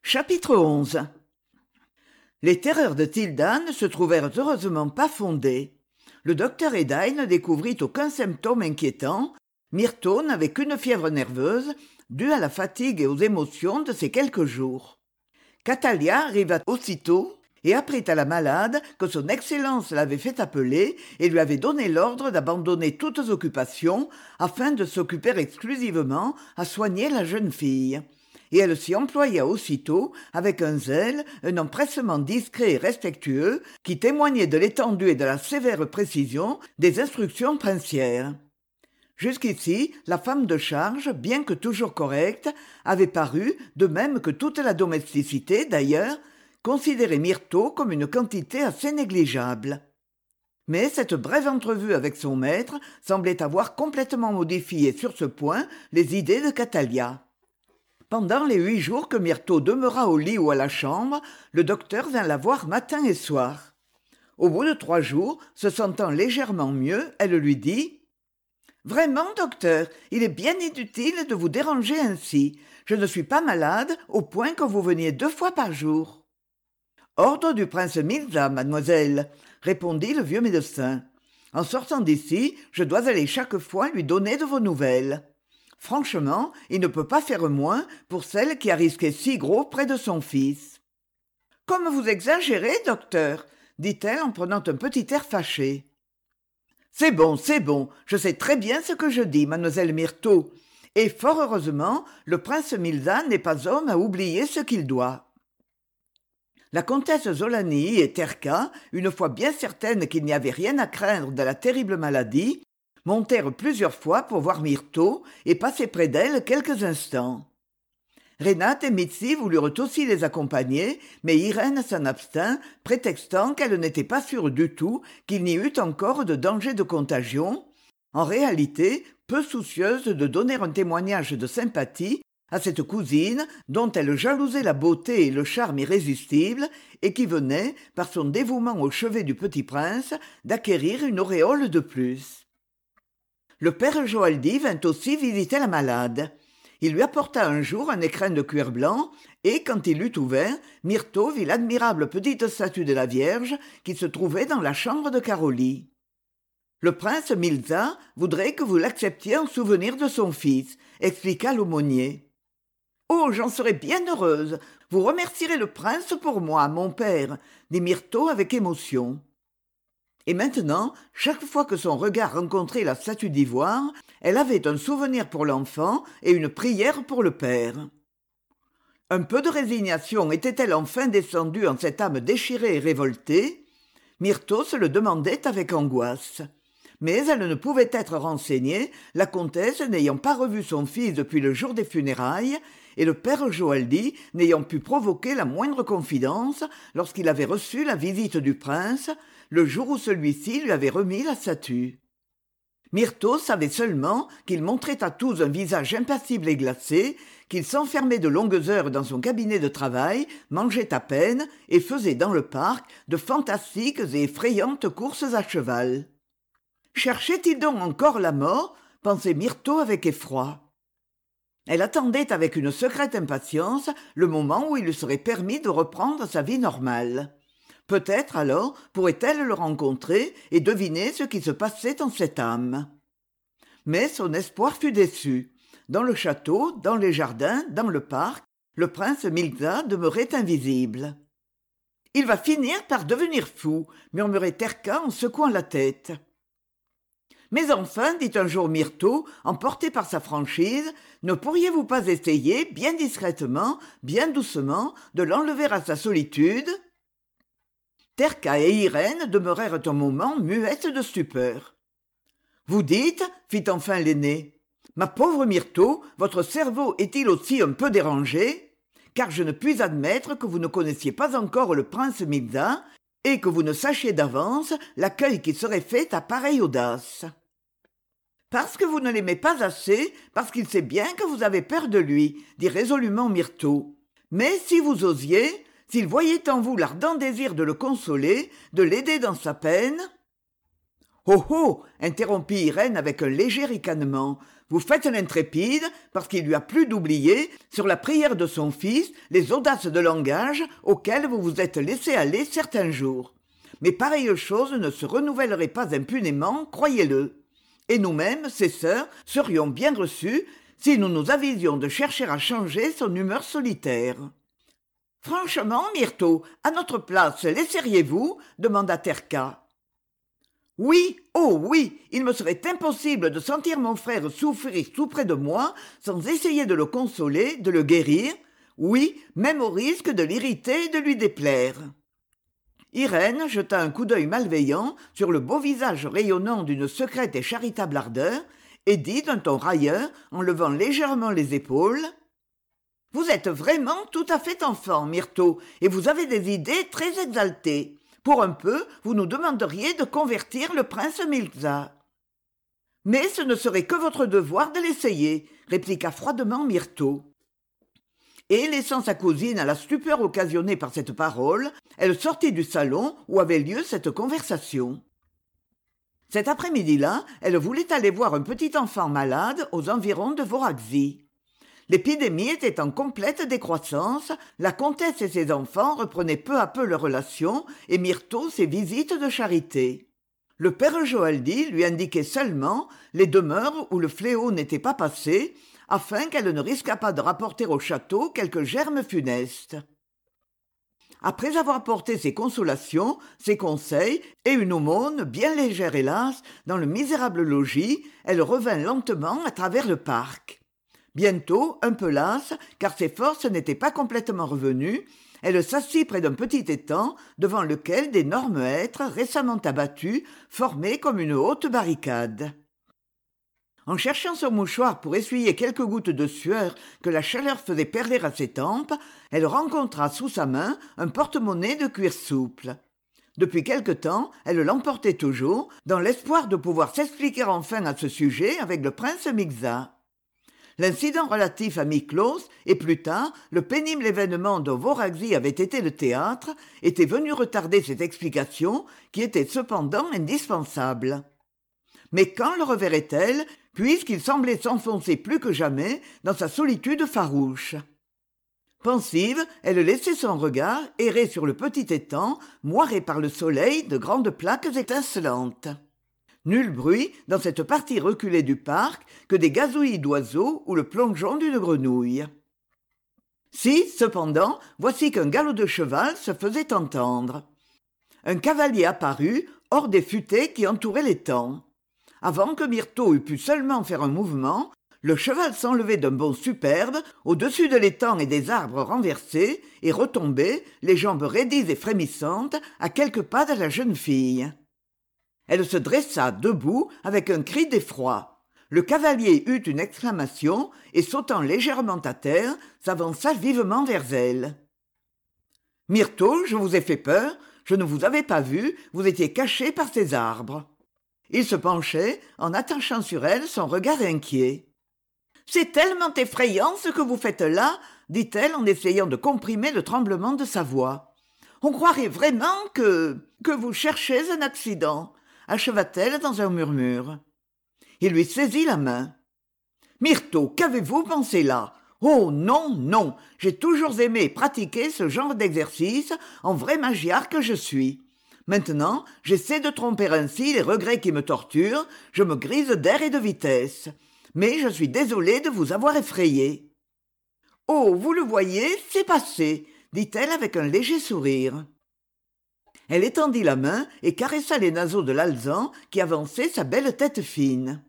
Chapitre 11. Les terreurs de Tilda ne se trouvèrent heureusement pas fondées. Le docteur Edine ne découvrit aucun symptôme inquiétant. Myrtho n'avait qu'une fièvre nerveuse, due à la fatigue et aux émotions de ces quelques jours. Catalia arriva aussitôt et apprit à la malade que son Excellence l'avait fait appeler et lui avait donné l'ordre d'abandonner toutes occupations afin de s'occuper exclusivement à soigner la jeune fille. Et elle s'y employa aussitôt avec un zèle, un empressement discret et respectueux qui témoignaient de l'étendue et de la sévère précision des instructions princières. Jusqu'ici, la femme de charge, bien que toujours correcte, avait paru, de même que toute la domesticité d'ailleurs, considérer Myrtho comme une quantité assez négligeable. Mais cette brève entrevue avec son maître semblait avoir complètement modifié sur ce point les idées de Catalia. Pendant les 8 jours que Myrtho demeura au lit ou à la chambre, le docteur vint la voir matin et soir. Au bout de 3 jours, se sentant légèrement mieux, elle lui dit « Vraiment, docteur, il est bien inutile de vous déranger ainsi. Je ne suis pas malade au point que vous veniez 2 fois par jour. »« Ordre du prince Milza, mademoiselle, » répondit le vieux médecin. « En sortant d'ici, je dois aller chaque fois lui donner de vos nouvelles. » Franchement, il ne peut pas faire moins pour celle qui a risqué si gros près de son fils. « Comme vous exagérez, docteur, » dit-elle en prenant un petit air fâché. « C'est bon, je sais très bien ce que je dis, mademoiselle Myrtho, et fort heureusement, le prince Milza n'est pas homme à oublier ce qu'il doit. » La comtesse Zolani et Terka, une fois bien certaines qu'il n'y avait rien à craindre de la terrible maladie, montèrent plusieurs fois pour voir Myrtho et passer près d'elle quelques instants. Renate et Mitzi voulurent aussi les accompagner, mais Irène s'en abstint, prétextant qu'elle n'était pas sûre du tout qu'il n'y eût encore de danger de contagion, en réalité peu soucieuse de donner un témoignage de sympathie à cette cousine dont elle jalousait la beauté et le charme irrésistibles et qui venait, par son dévouement au chevet du petit prince, d'acquérir une auréole de plus. Le père Joaldi vint aussi visiter la malade. Il lui apporta un jour un écrin de cuir blanc, et, quand il l'eut ouvert, Myrtho vit l'admirable petite statue de la Vierge qui se trouvait dans la chambre de Caroli. « Le prince Milza voudrait que vous l'acceptiez en souvenir de son fils, » expliqua l'aumônier. « Oh, j'en serais bien heureuse. Vous remercierez le prince pour moi, mon père, » dit Myrtho avec émotion. Et maintenant, chaque fois que son regard rencontrait la statue d'ivoire, elle avait un souvenir pour l'enfant et une prière pour le père. Un peu de résignation était-elle enfin descendue en cette âme déchirée et révoltée ? Myrtho se le demandait avec angoisse. Mais elle ne pouvait être renseignée, la comtesse n'ayant pas revu son fils depuis le jour des funérailles, et le père Joaldi n'ayant pu provoquer la moindre confidence lorsqu'il avait reçu la visite du prince, le jour où celui-ci lui avait remis la statue. Myrtho savait seulement qu'il montrait à tous un visage impassible et glacé, qu'il s'enfermait de longues heures dans son cabinet de travail, mangeait à peine et faisait dans le parc de fantastiques et effrayantes courses à cheval. Cherchait-il donc encore la mort ? Pensait Myrtho avec effroi. Elle attendait avec une secrète impatience le moment où il lui serait permis de reprendre sa vie normale. Peut-être alors pourrait-elle le rencontrer et deviner ce qui se passait dans cette âme. Mais son espoir fut déçu. Dans le château, dans les jardins, dans le parc, le prince Milza demeurait invisible. « Il va finir par devenir fou » murmurait Terka en secouant la tête. « Mais enfin, dit un jour Myrtho, emporté par sa franchise, ne pourriez-vous pas essayer, bien discrètement, bien doucement, de l'enlever à sa solitude ?» Terka et Irène demeurèrent un moment muettes de stupeur. « Vous dites, fit enfin l'aîné, ma pauvre Myrtho, votre cerveau est-il aussi un peu dérangé ? Car je ne puis admettre que vous ne connaissiez pas encore le prince Milza et que vous ne sachiez d'avance l'accueil qui serait fait à pareille audace. » « Parce que vous ne l'aimez pas assez, parce qu'il sait bien que vous avez peur de lui, » dit résolument Myrtho. « Mais si vous osiez, s'il voyait en vous l'ardent désir de le consoler, de l'aider dans sa peine... » « Oh oh !» interrompit Irène avec un léger ricanement. Vous faites l'intrépide parce qu'il lui a plu d'oublier, sur la prière de son fils, les audaces de langage auxquelles vous vous êtes laissé aller certains jours. Mais pareille chose ne se renouvellerait pas impunément, croyez-le. Et nous-mêmes, ses sœurs, serions bien reçues si nous nous avisions de chercher à changer son humeur solitaire. « Franchement, Myrtho, à notre place, laisseriez-vous » demanda Terka. « Oui, oh oui, il me serait impossible de sentir mon frère souffrir tout près de moi sans essayer de le consoler, de le guérir, oui, même au risque de l'irriter et de lui déplaire. » Irène jeta un coup d'œil malveillant sur le beau visage rayonnant d'une secrète et charitable ardeur et dit d'un ton railleur, en levant légèrement les épaules: « Vous êtes vraiment tout à fait enfant, Myrtho, et vous avez des idées très exaltées. Pour un peu, vous nous demanderiez de convertir le prince Milza. »« Mais ce ne serait que votre devoir de l'essayer, » répliqua froidement Myrtho. Et, laissant sa cousine à la stupeur occasionnée par cette parole, elle sortit du salon où avait lieu cette conversation. Cet après-midi-là, elle voulait aller voir un petit enfant malade aux environs de Voraxy. L'épidémie était en complète décroissance, la comtesse et ses enfants reprenaient peu à peu leurs relations et Myrtho ses visites de charité. Le père Joaldi lui indiquait seulement les demeures où le fléau n'était pas passé, afin qu'elle ne risquât pas de rapporter au château quelques germes funestes. Après avoir apporté ses consolations, ses conseils et une aumône bien légère hélas dans le misérable logis, elle revint lentement à travers le parc. Bientôt, un peu lasse, car ses forces n'étaient pas complètement revenues, elle s'assit près d'un petit étang devant lequel d'énormes hêtres récemment abattus formaient comme une haute barricade. En cherchant son mouchoir pour essuyer quelques gouttes de sueur que la chaleur faisait perler à ses tempes, elle rencontra sous sa main un porte-monnaie de cuir souple. Depuis quelque temps, elle l'emportait toujours, dans l'espoir de pouvoir s'expliquer enfin à ce sujet avec le prince Mixa. L'incident relatif à Miklos et plus tard le pénible événement dont Voraxy avait été le théâtre était venu retarder cette explication qui était cependant indispensable. Mais quand le reverrait-elle, puisqu'il semblait s'enfoncer plus que jamais dans sa solitude farouche? Pensive, elle laissait son regard errer sur le petit étang, moiré par le soleil de grandes plaques étincelantes. Nul bruit dans cette partie reculée du parc que des gazouillis d'oiseaux ou le plongeon d'une grenouille. Si, cependant, voici qu'un galop de cheval se faisait entendre. Un cavalier apparut, hors des futaies qui entouraient l'étang. Avant que Myrtho eût pu seulement faire un mouvement, le cheval s'enlevait d'un bond superbe au-dessus de l'étang et des arbres renversés et retombait, les jambes raidies et frémissantes, à quelques pas de la jeune fille. Elle se dressa debout avec un cri d'effroi. Le cavalier eut une exclamation et, sautant légèrement à terre, s'avança vivement vers elle. « Myrtho, je vous ai fait peur, je ne vous avais pas vue, vous étiez cachée par ces arbres. » Il se penchait, en attachant sur elle son regard inquiet. « C'est tellement effrayant ce que vous faites là, » dit-elle en essayant de comprimer le tremblement de sa voix. « On croirait vraiment que vous cherchez un accident. » acheva-t-elle dans un murmure. Il lui saisit la main. « Myrtho, qu'avez-vous pensé là ? Oh non, non, j'ai toujours aimé et pratiqué ce genre d'exercice en vrai magiar que je suis. Maintenant, j'essaie de tromper ainsi les regrets qui me torturent, je me grise d'air et de vitesse. Mais je suis désolée de vous avoir effrayé. »« Oh, vous le voyez, c'est passé, » dit-elle avec un léger sourire. Elle étendit la main et caressa les naseaux de l'alezan qui avançait sa belle tête fine.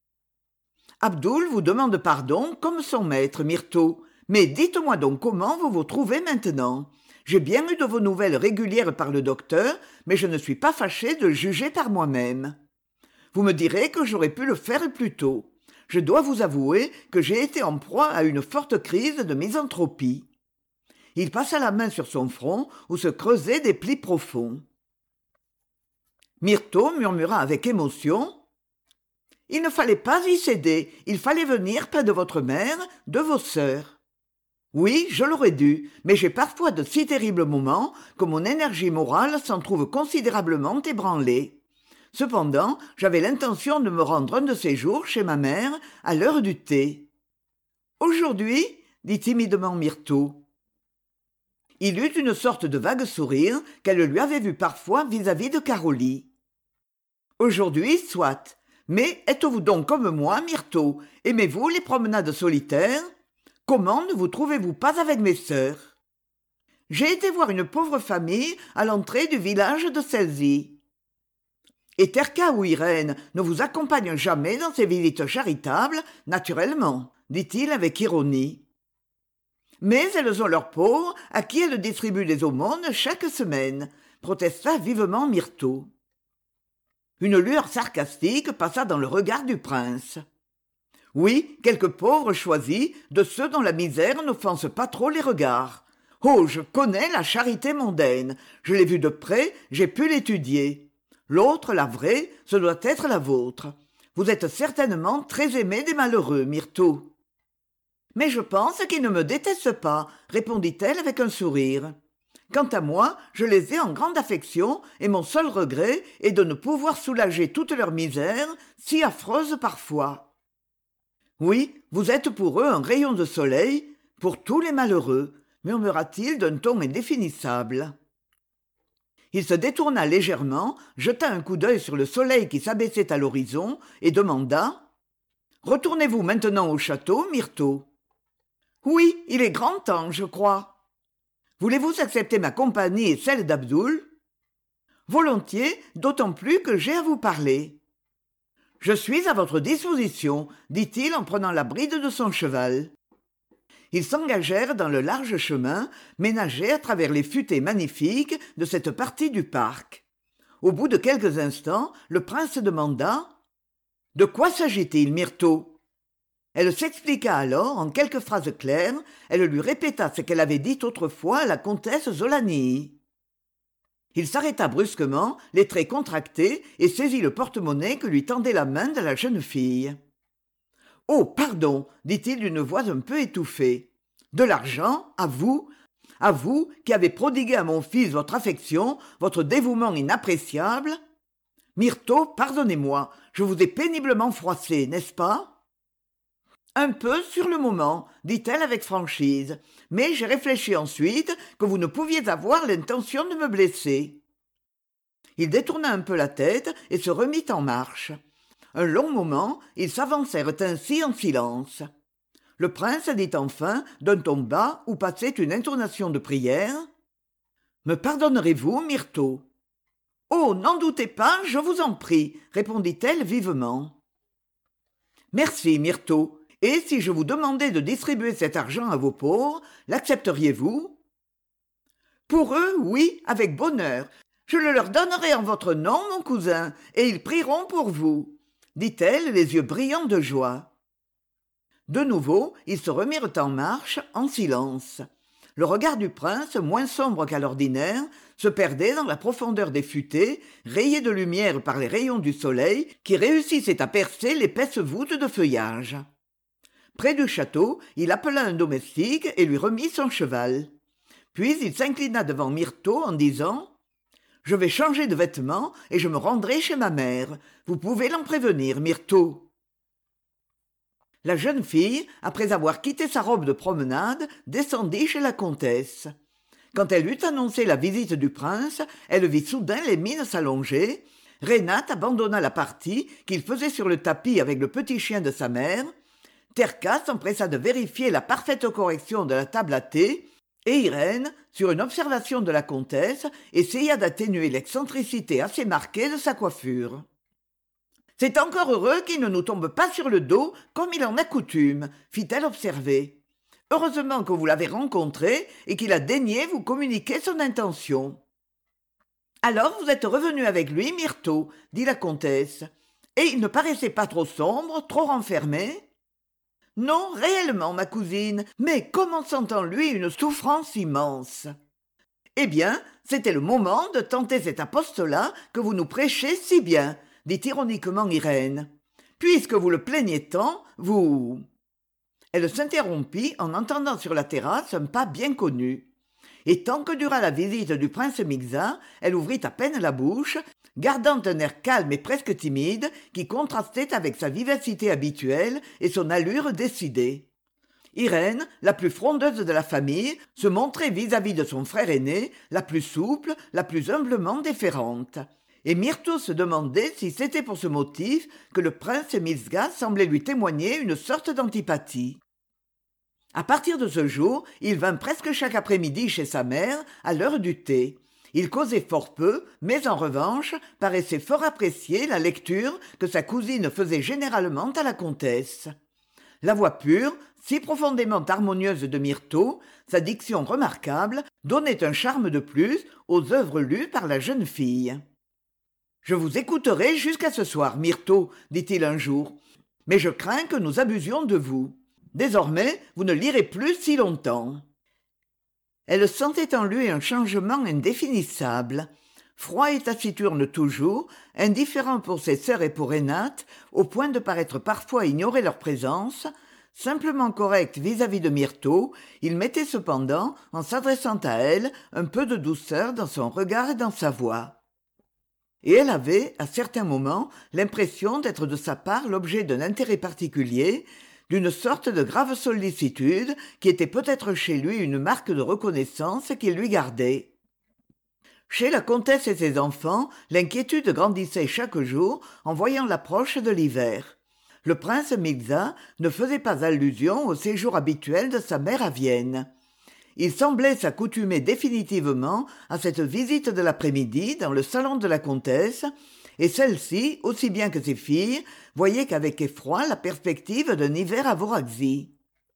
« Abdoul vous demande pardon comme son maître, Myrtho. Mais dites-moi donc comment vous vous trouvez maintenant. J'ai bien eu de vos nouvelles régulières par le docteur, mais je ne suis pas fâchée de le juger par moi-même. Vous me direz que j'aurais pu le faire plus tôt. Je dois vous avouer que j'ai été en proie à une forte crise de misanthropie. » Il passa la main sur son front où se creusaient des plis profonds. Myrtho murmura avec émotion: « Il ne fallait pas y céder, il fallait venir près de votre mère, de vos sœurs. Oui, je l'aurais dû, mais j'ai parfois de si terribles moments que mon énergie morale s'en trouve considérablement ébranlée. Cependant, j'avais l'intention de me rendre un de ces jours chez ma mère à l'heure du thé. Aujourd'hui, dit timidement Myrtho. Il eut une sorte de vague sourire qu'elle lui avait vu parfois vis-à-vis de Carollie. Aujourd'hui, soit. Mais êtes-vous donc comme moi, Myrtho? Aimez-vous les promenades solitaires? Comment ne vous trouvez-vous pas avec mes sœurs? J'ai été voir une pauvre famille à l'entrée du village de Selzy. Et Terka ou Irène ne vous accompagnent jamais dans ces visites charitables, naturellement, dit-il avec ironie. Mais elles ont leurs pauvres à qui elles distribuent des aumônes chaque semaine, protesta vivement Myrtho. Une lueur sarcastique passa dans le regard du prince. Oui, quelques pauvres choisis, de ceux dont la misère n'offense pas trop les regards. Oh, je connais la charité mondaine, je l'ai vue de près, j'ai pu l'étudier. L'autre, la vraie, ce doit être la vôtre. Vous êtes certainement très aimé des malheureux, Myrtho. Mais je pense qu'ils ne me détestent pas, répondit-elle avec un sourire. Quant à moi, je les ai en grande affection, et mon seul regret est de ne pouvoir soulager toute leur misère, si affreuse parfois. Oui, vous êtes pour eux un rayon de soleil, pour tous les malheureux, murmura-t-il d'un ton indéfinissable. Il se détourna légèrement, jeta un coup d'œil sur le soleil qui s'abaissait à l'horizon, et demanda « Retournez-vous maintenant au château, Myrtho ?»« Oui, il est grand temps, je crois. » Voulez-vous accepter ma compagnie et celle d'Abdoul ? Volontiers, d'autant plus que j'ai à vous parler. Je suis à votre disposition, dit-il en prenant la bride de son cheval. Ils s'engagèrent dans le large chemin ménagé à travers les futaies magnifiques de cette partie du parc. Au bout de quelques instants, le prince demanda « De quoi s'agit-il, Myrtho ?» Elle s'expliqua alors en quelques phrases claires, elle lui répéta ce qu'elle avait dit autrefois à la comtesse Zolani. Il s'arrêta brusquement, les traits contractés, et saisit le porte-monnaie que lui tendait la main de la jeune fille. « Oh, pardon, dit-il d'une voix un peu étouffée. De l'argent, à vous qui avez prodigué à mon fils votre affection, votre dévouement inappréciable. Myrtho, pardonnez-moi, je vous ai péniblement froissé, n'est-ce pas ? Un peu sur le moment, dit-elle avec franchise, mais j'ai réfléchi ensuite que vous ne pouviez avoir l'intention de me blesser. Il détourna un peu la tête et se remit en marche. Un long moment, ils s'avancèrent ainsi en silence. Le prince dit enfin, d'un ton bas où passait une intonation de prière, « Me pardonnerez-vous, Myrtho ?»« Oh, n'en doutez pas, je vous en prie, » répondit-elle vivement. « Merci, Myrtho. Et si je vous demandais de distribuer cet argent à vos pauvres, l'accepteriez-vous ? Pour eux, oui, avec bonheur. Je le leur donnerai en votre nom, mon cousin, et ils prieront pour vous, dit-elle, les yeux brillants de joie. De nouveau, ils se remirent en marche, en silence. Le regard du prince, moins sombre qu'à l'ordinaire, se perdait dans la profondeur des futaies, rayées de lumière par les rayons du soleil qui réussissaient à percer l'épaisse voûte de feuillage. Près du château, il appela un domestique et lui remit son cheval. Puis il s'inclina devant Myrtho en disant « Je vais changer de vêtements et je me rendrai chez ma mère. Vous pouvez l'en prévenir, Myrtho. » La jeune fille, après avoir quitté sa robe de promenade, descendit chez la comtesse. Quand elle eut annoncé la visite du prince, elle vit soudain les mines s'allonger. Renate abandonna la partie qu'il faisait sur le tapis avec le petit chien de sa mère. Terka s'empressa de vérifier la parfaite correction de la table à thé, et Irène, sur une observation de la comtesse, essaya d'atténuer l'excentricité assez marquée de sa coiffure. « C'est encore heureux qu'il ne nous tombe pas sur le dos comme il en a coutume, fit-elle observer. Heureusement que vous l'avez rencontré et qu'il a daigné vous communiquer son intention. »« Alors vous êtes revenu avec lui, Myrtho, dit la comtesse. Et il ne paraissait pas trop sombre, trop renfermé ? » Non, réellement, ma cousine, mais comment sent en lui une souffrance immense. Eh bien, c'était le moment de tenter cet apostolat que vous nous prêchez si bien, dit ironiquement Irène. Puisque vous le plaignez tant, vous... Elle s'interrompit en entendant sur la terrasse un pas bien connu. et tant que dura la visite du prince Migza, elle ouvrit à peine la bouche, gardant un air calme et presque timide qui contrastait avec sa vivacité habituelle et son allure décidée. Irène, la plus frondeuse de la famille, se montrait vis-à-vis de son frère aîné la plus souple, la plus humblement déférente. Et Myrto se demandait si c'était pour ce motif que le prince Mizga semblait lui témoigner une sorte d'antipathie. À partir de ce jour, il vint presque chaque après-midi chez sa mère, à l'heure du thé. Il causait fort peu, mais en revanche, paraissait fort apprécier la lecture que sa cousine faisait généralement à la comtesse. La voix pure, si profondément harmonieuse de Myrto, sa diction remarquable, donnait un charme de plus aux œuvres lues par la jeune fille. « Je vous écouterai jusqu'à ce soir, Myrto, dit-il un jour, mais je crains que nous abusions de vous. Désormais, vous ne lirez plus si longtemps. » Elle sentait en lui un changement indéfinissable. Froid et taciturne toujours, indifférent pour ses sœurs et pour Renate, au point de paraître parfois ignorer leur présence, simplement correct vis-à-vis de Myrto, il mettait cependant, en s'adressant à elle, un peu de douceur dans son regard et dans sa voix. Et elle avait, à certains moments, l'impression d'être de sa part l'objet d'un intérêt particulier, d'une sorte de grave sollicitude qui était peut-être chez lui une marque de reconnaissance qu'il lui gardait. Chez la comtesse et ses enfants, l'inquiétude grandissait chaque jour en voyant l'approche de l'hiver. Le prince Migza ne faisait pas allusion au séjour habituel de sa mère à Vienne. Il semblait s'accoutumer définitivement à cette visite de l'après-midi dans le salon de la comtesse, et celle-ci, aussi bien que ses filles, voyait qu'avec effroi la perspective d'un hiver à Voraxy.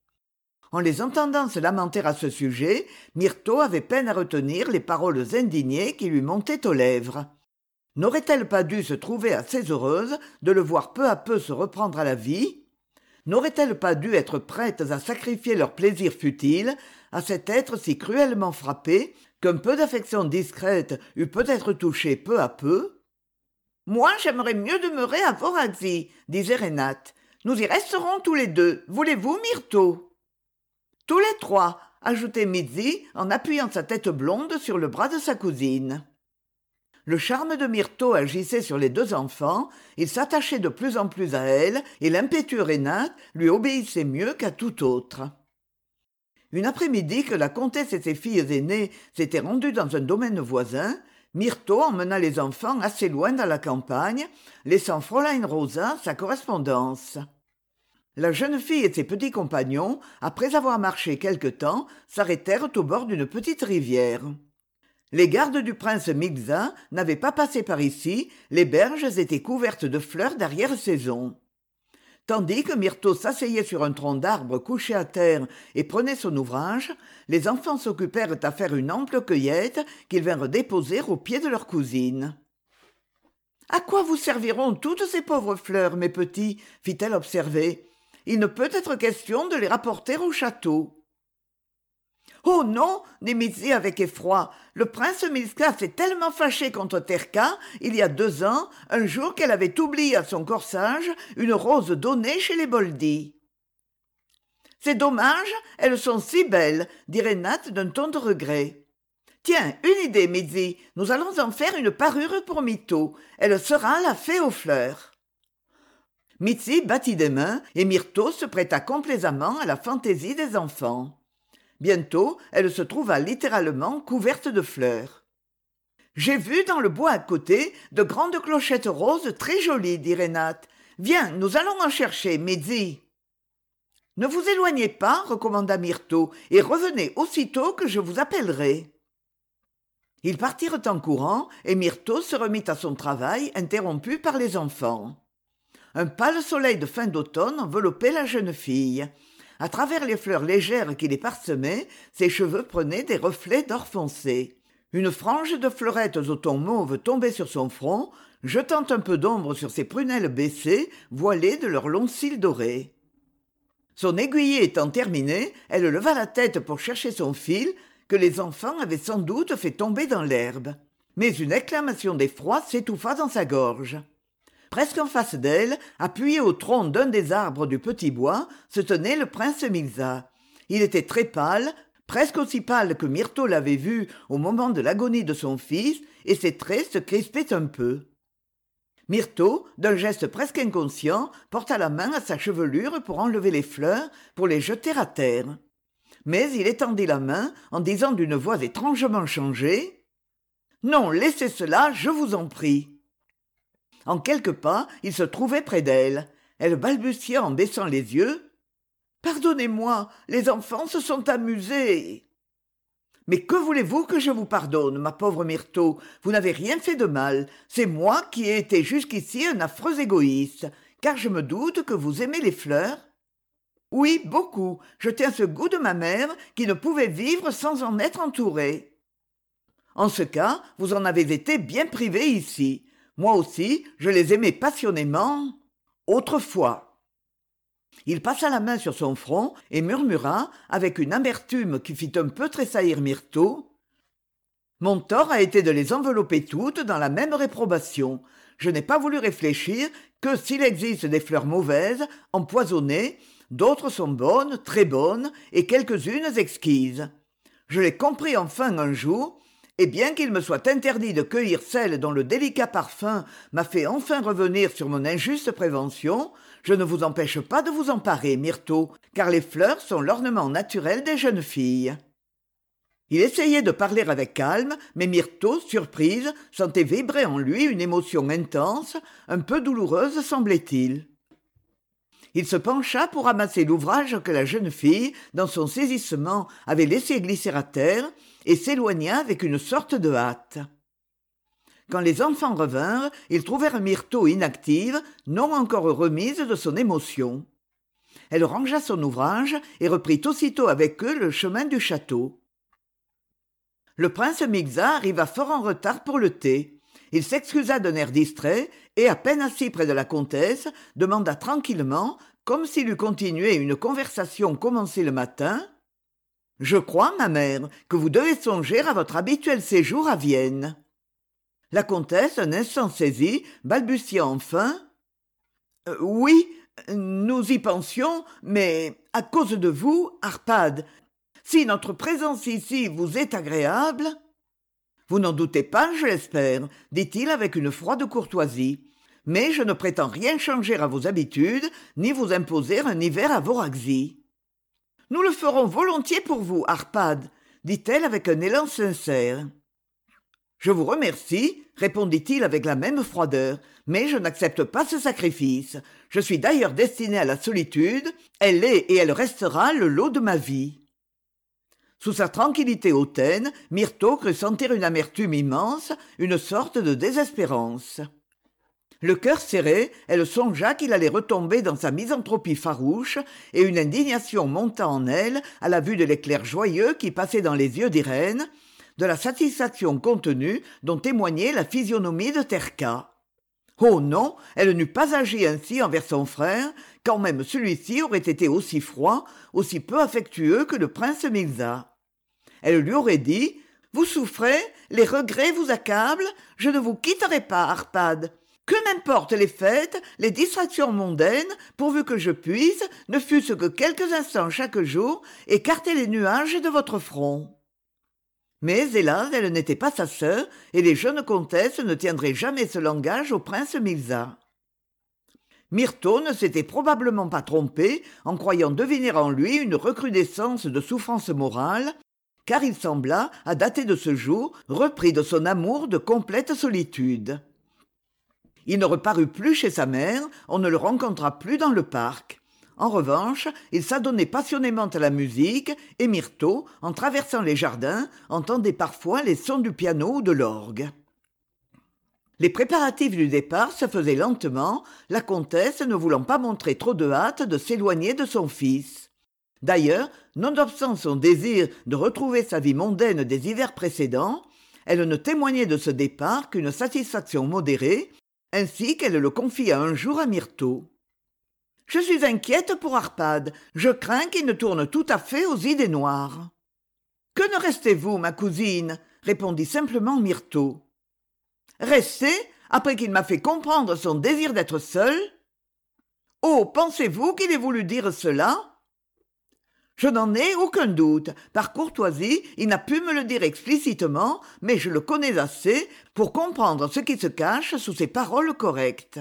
En les entendant se lamenter à ce sujet, Myrto avait peine à retenir les paroles indignées qui lui montaient aux lèvres. N'aurait-elle pas dû se trouver assez heureuse de le voir peu à peu se reprendre à la vie ? N'aurait-elle pas dû être prête à sacrifier leur plaisir futile à cet être si cruellement frappé qu'un peu d'affection discrète eût peut-être touché peu à peu ? « Moi, j'aimerais mieux demeurer à Voraxy, disait Renate. Nous y resterons tous les deux. Voulez-vous, Myrto ? Tous les trois, ajoutait Mizzi en appuyant sa tête blonde sur le bras de sa cousine. Le charme de Myrto agissait sur les deux enfants, il s'attachait de plus en plus à elle, et l'impétueux Renate lui obéissait mieux qu'à tout autre. Une après-midi que la comtesse et ses filles aînées s'étaient rendues dans un domaine voisin, Myrto emmena les enfants assez loin dans la campagne, laissant Fräulein Rosa sa correspondance. La jeune fille et ses petits compagnons, après avoir marché quelque temps, s'arrêtèrent au bord d'une petite rivière. Les gardes du prince Migza n'avaient pas passé par ici, les berges étaient couvertes de fleurs d'arrière-saison. Tandis que Myrto s'asseyait sur un tronc d'arbre couché à terre et prenait son ouvrage, les enfants s'occupèrent à faire une ample cueillette qu'ils vinrent déposer aux pieds de leur cousine. « À quoi vous serviront toutes ces pauvres fleurs, mes petits ?» fit-elle observer. « Il ne peut être question de les rapporter au château. » « Oh non !» dit Mizzi avec effroi. « Le prince Mizka s'est tellement fâché contre Terka, il y a 2 ans, un jour qu'elle avait oublié à son corsage une rose donnée chez les Boldi. »« C'est dommage, elles sont si belles, » dit Renate d'un ton de regret. « Tiens, une idée, Mizzi, nous allons en faire une parure pour Mito. Elle sera la fée aux fleurs. » Mizzi battit des mains et Myrto se prêta complaisamment à la fantaisie des enfants. Bientôt, elle se trouva littéralement couverte de fleurs. « J'ai vu dans le bois à côté de grandes clochettes roses très jolies, dit Renate. Viens, nous allons en chercher, Mizzi. »« Ne vous éloignez pas, recommanda Myrto, et revenez aussitôt que je vous appellerai. » Ils partirent en courant, et Myrto se remit à son travail, interrompu par les enfants. Un pâle soleil de fin d'automne enveloppait la jeune fille. À travers les fleurs légères qui les parsemaient, ses cheveux prenaient des reflets d'or foncé. Une frange de fleurettes au ton mauve tombait sur son front, jetant un peu d'ombre sur ses prunelles baissées, voilées de leurs longs cils dorés. Son aiguillée étant terminée, elle leva la tête pour chercher son fil, que les enfants avaient sans doute fait tomber dans l'herbe. Mais une exclamation d'effroi s'étouffa dans sa gorge. Presque en face d'elle, appuyé au tronc d'un des arbres du petit bois, se tenait le prince Migza. Il était très pâle, presque aussi pâle que Myrtho l'avait vue au moment de l'agonie de son fils, et ses traits se crispaient un peu. Myrtho, d'un geste presque inconscient, porta la main à sa chevelure pour enlever les fleurs, pour les jeter à terre. Mais il étendit la main en disant d'une voix étrangement changée « Non, laissez cela, je vous en prie !» En quelques pas, il se trouvait près d'elle. Elle balbutiait en baissant les yeux « Pardonnez-moi, les enfants se sont amusés !»« Mais que voulez-vous que je vous pardonne, ma pauvre Myrtho ? Vous n'avez rien fait de mal. C'est moi qui ai été jusqu'ici un affreux égoïste, car je me doute que vous aimez les fleurs. » « Oui, beaucoup. Je tiens ce goût de ma mère qui ne pouvait vivre sans en être entourée. » « En ce cas, vous en avez été bien privé ici. Moi aussi, je les aimais passionnément. Autrefois. » Il passa la main sur son front et murmura, avec une amertume qui fit un peu tressaillir Myrtho. « Mon tort a été de les envelopper toutes dans la même réprobation. Je n'ai pas voulu réfléchir que s'il existe des fleurs mauvaises, empoisonnées, d'autres sont bonnes, très bonnes, et quelques-unes exquises. Je l'ai compris enfin un jour, et bien qu'il me soit interdit de cueillir celles dont le délicat parfum m'a fait enfin revenir sur mon injuste prévention, je ne vous empêche pas de vous emparer, Myrtho, car les fleurs sont l'ornement naturel des jeunes filles. » Il essayait de parler avec calme, mais Myrtho, surprise, sentait vibrer en lui une émotion intense, un peu douloureuse semblait-il. Il se pencha pour ramasser l'ouvrage que la jeune fille, dans son saisissement, avait laissé glisser à terre, et s'éloigna avec une sorte de hâte. Quand les enfants revinrent, ils trouvèrent Myrtho inactive, non encore remise de son émotion. Elle rangea son ouvrage et reprit aussitôt avec eux le chemin du château. Le prince Mixa arriva fort en retard pour le thé. Il s'excusa d'un air distrait et, à peine assis près de la comtesse, demanda tranquillement, comme s'il eût continué une conversation commencée le matin, « Je crois, ma mère, que vous devez songer à votre habituel séjour à Vienne. » La comtesse, un instant saisie, balbutia enfin, « Oui, nous y pensions, mais à cause de vous, Arpad, si notre présence ici vous est agréable... » « Vous n'en doutez pas, je l'espère, » dit-il avec une froide courtoisie. « Mais je ne prétends rien changer à vos habitudes, ni vous imposer un hiver à Voraxie. »« Nous le ferons volontiers pour vous, Arpad, » dit-elle avec un élan sincère. « Je vous remercie, » répondit-il avec la même froideur, « mais je n'accepte pas ce sacrifice. Je suis d'ailleurs destiné à la solitude, elle est et elle restera le lot de ma vie. » Sous sa tranquillité hautaine, Myrtho crut sentir une amertume immense, une sorte de désespérance. Le cœur serré, elle songea qu'il allait retomber dans sa misanthropie farouche, et une indignation monta en elle à la vue de l'éclair joyeux qui passait dans les yeux d'Irène, de la satisfaction contenue dont témoignait la physionomie de Terka. Oh non, elle n'eût pas agi ainsi envers son frère, quand même celui-ci aurait été aussi froid, aussi peu affectueux que le prince Mixa. Elle lui aurait dit « Vous souffrez, les regrets vous accablent, je ne vous quitterai pas, Arpad. Que m'importent les fêtes, les distractions mondaines, pourvu que je puisse, ne fût-ce que quelques instants chaque jour, écarter les nuages de votre front. » Mais hélas, elle n'était pas sa sœur, et les jeunes comtesses ne tiendraient jamais ce langage au prince Mixa. Myrtho ne s'était probablement pas trompée en croyant deviner en lui une recrudescence de souffrance morale, car il sembla, à dater de ce jour, repris de son amour de complète solitude. Il ne reparut plus chez sa mère, on ne le rencontra plus dans le parc. En revanche, il s'adonnait passionnément à la musique, et Myrtho, en traversant les jardins, entendait parfois les sons du piano ou de l'orgue. Les préparatifs du départ se faisaient lentement, la comtesse ne voulant pas montrer trop de hâte de s'éloigner de son fils. D'ailleurs, nonobstant son désir de retrouver sa vie mondaine des hivers précédents, elle ne témoignait de ce départ qu'une satisfaction modérée, ainsi qu'elle le confia un jour à Myrtho. « Je suis inquiète pour Arpad, je crains qu'il ne tourne tout à fait aux idées noires. »« Que ne restez-vous, ma cousine ?» répondit simplement Myrtho. « Rester, après qu'il m'a fait comprendre son désir d'être seul ? Oh, pensez-vous qu'il ait voulu dire cela ? Je n'en ai aucun doute. Par courtoisie, il n'a pu me le dire explicitement, mais je le connais assez pour comprendre ce qui se cache sous ces paroles correctes.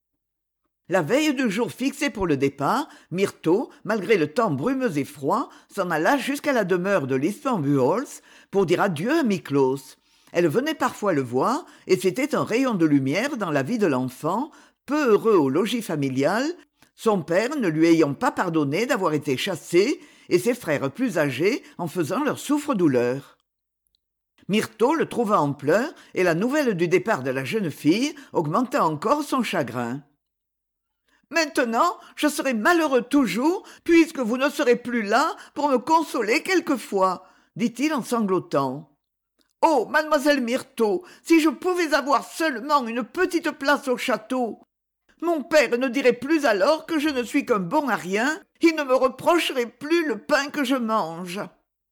La veille du jour fixé pour le départ, Myrtho, malgré le temps brumeux et froid, s'en alla jusqu'à la demeure de l'Eastman Buholtz pour dire adieu à Miklos. Elle venait parfois le voir, et c'était un rayon de lumière dans la vie de l'enfant, peu heureux au logis familial, son père ne lui ayant pas pardonné d'avoir été chassé, et ses frères plus âgés en faisant leur souffre-douleur. Myrtho le trouva en pleurs, et la nouvelle du départ de la jeune fille augmenta encore son chagrin. « Maintenant, je serai malheureux toujours, puisque vous ne serez plus là pour me consoler quelquefois, » dit-il en sanglotant. « Oh, mademoiselle Myrtho, si je pouvais avoir seulement une petite place au château. Mon père ne dirait plus alors que je ne suis qu'un bon à rien, il ne me reprocherait plus le pain que je mange. »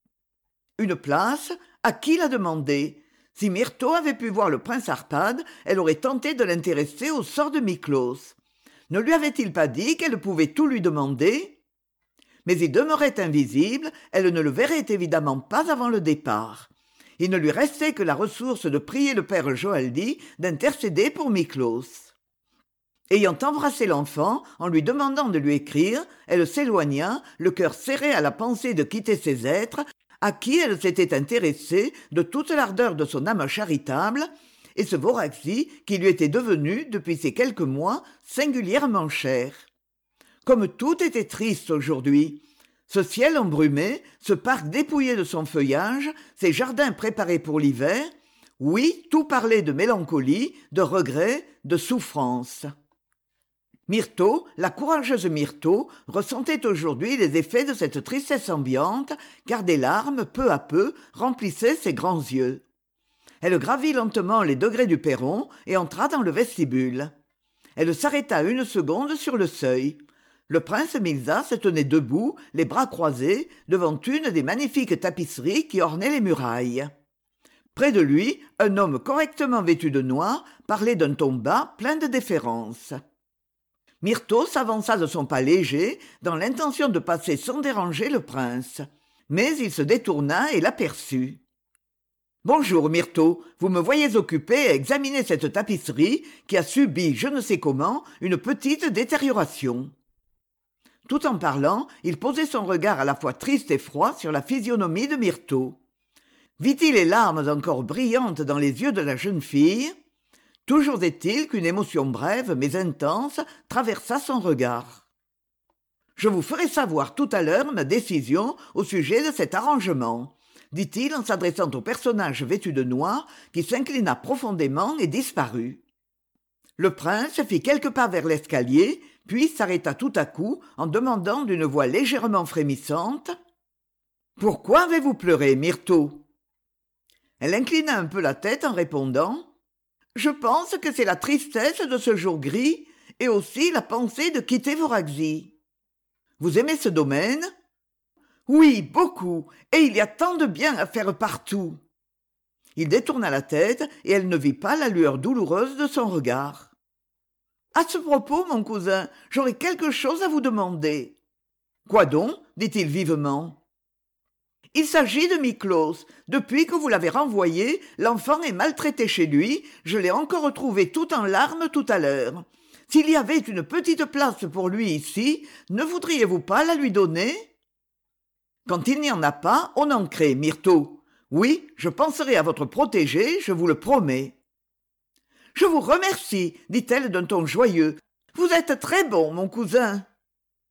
Une place, à qui la demander? Si Myrtho avait pu voir le prince Arpad, elle aurait tenté de l'intéresser au sort de Miklos. Ne lui avait-il pas dit qu'elle pouvait tout lui demander? Mais il demeurait invisible, elle ne le verrait évidemment pas avant le départ. Il ne lui restait que la ressource de prier le père Joaldi d'intercéder pour Miklos. Ayant embrassé l'enfant, en lui demandant de lui écrire, elle s'éloigna, le cœur serré à la pensée de quitter ces êtres, à qui elle s'était intéressée de toute l'ardeur de son âme charitable, et ce Voraxi qui lui était devenu, depuis ces quelques mois, singulièrement cher. Comme tout était triste aujourd'hui. Ce ciel embrumé, ce parc dépouillé de son feuillage, ces jardins préparés pour l'hiver, oui, tout parlait de mélancolie, de regret, de souffrance. Myrtho, la courageuse Myrtho, ressentait aujourd'hui les effets de cette tristesse ambiante, car des larmes, peu à peu, remplissaient ses grands yeux. Elle gravit lentement les degrés du perron et entra dans le vestibule. Elle s'arrêta une seconde sur le seuil. Le prince Milza se tenait debout, les bras croisés, devant une des magnifiques tapisseries qui ornaient les murailles. Près de lui, un homme correctement vêtu de noir parlait d'un ton bas, plein de déférence. Myrtho s'avança de son pas léger, dans l'intention de passer sans déranger le prince. Mais il se détourna et l'aperçut. « Bonjour, Myrtho, vous me voyez occupé à examiner cette tapisserie qui a subi, je ne sais comment, une petite détérioration. » Tout en parlant, il posait son regard à la fois triste et froid sur la physionomie de Myrtho. Vit-il les larmes encore brillantes dans les yeux de la jeune fille? Toujours est-il qu'une émotion brève mais intense traversa son regard. « Je vous ferai savoir tout à l'heure ma décision au sujet de cet arrangement, » dit-il en s'adressant au personnage vêtu de noir qui s'inclina profondément et disparut. Le prince fit quelques pas vers l'escalier, puis s'arrêta tout à coup en demandant d'une voix légèrement frémissante « Pourquoi avez-vous pleuré, Myrtho ?» Elle inclina un peu la tête en répondant « Je pense que c'est la tristesse de ce jour gris et aussi la pensée de quitter Voraxi. Vous aimez ce domaine ? Oui, beaucoup, et il y a tant de bien à faire partout. » Il détourna la tête et elle ne vit pas la lueur douloureuse de son regard. « À ce propos, mon cousin, j'aurais quelque chose à vous demander. »« Quoi donc ?» dit-il vivement. « Il s'agit de Miklos. Depuis que vous l'avez renvoyé, l'enfant est maltraité chez lui. Je l'ai encore retrouvé tout en larmes tout à l'heure. S'il y avait une petite place pour lui ici, ne voudriez-vous pas la lui donner ? » « Quand il n'y en a pas, on en crée, Myrtho. Oui, je penserai à votre protégé, je vous le promets. »« Je vous remercie, » dit-elle d'un ton joyeux. « Vous êtes très bon, mon cousin. »« Moi, »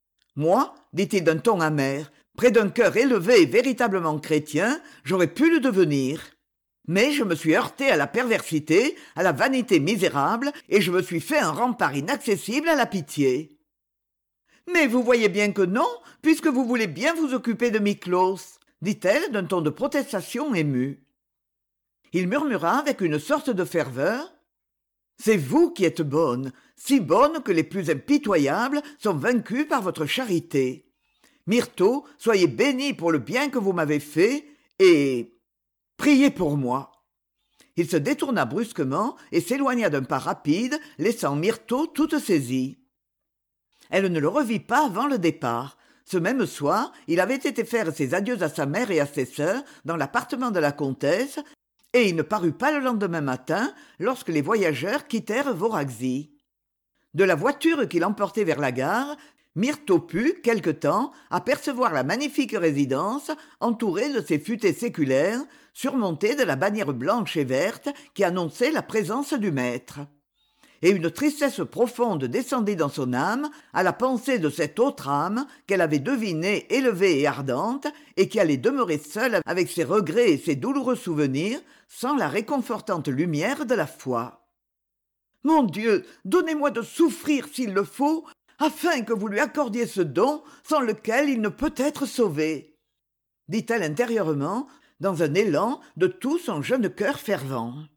dit-il d'un ton amer, « près d'un cœur élevé et véritablement chrétien, j'aurais pu le devenir. Mais je me suis heurté à la perversité, à la vanité misérable, et je me suis fait un rempart inaccessible à la pitié. » « Mais vous voyez bien que non, puisque vous voulez bien vous occuper de Miklos, » dit-elle d'un ton de protestation émue. Il murmura avec une sorte de ferveur. « C'est vous qui êtes bonne, si bonne que les plus impitoyables sont vaincus par votre charité. Myrtho, soyez bénie pour le bien que vous m'avez fait, et priez pour moi. » Il se détourna brusquement et s'éloigna d'un pas rapide, laissant Myrtho toute saisie. Elle ne le revit pas avant le départ. Ce même soir, il avait été faire ses adieux à sa mère et à ses sœurs dans l'appartement de la comtesse, et il ne parut pas le lendemain matin lorsque les voyageurs quittèrent Voraxy. De la voiture qui l'emportait vers la gare, Myrtho put, quelque temps, apercevoir la magnifique résidence entourée de ses futaies séculaires, surmontée de la bannière blanche et verte qui annonçait la présence du maître. Et une tristesse profonde descendit dans son âme à la pensée de cette autre âme qu'elle avait devinée élevée et ardente, et qui allait demeurer seule avec ses regrets et ses douloureux souvenirs, sans la réconfortante lumière de la foi. « Mon Dieu, donnez-moi de souffrir s'il le faut, afin que vous lui accordiez ce don sans lequel il ne peut être sauvé !» dit-elle intérieurement, dans un élan de tout son jeune cœur fervent.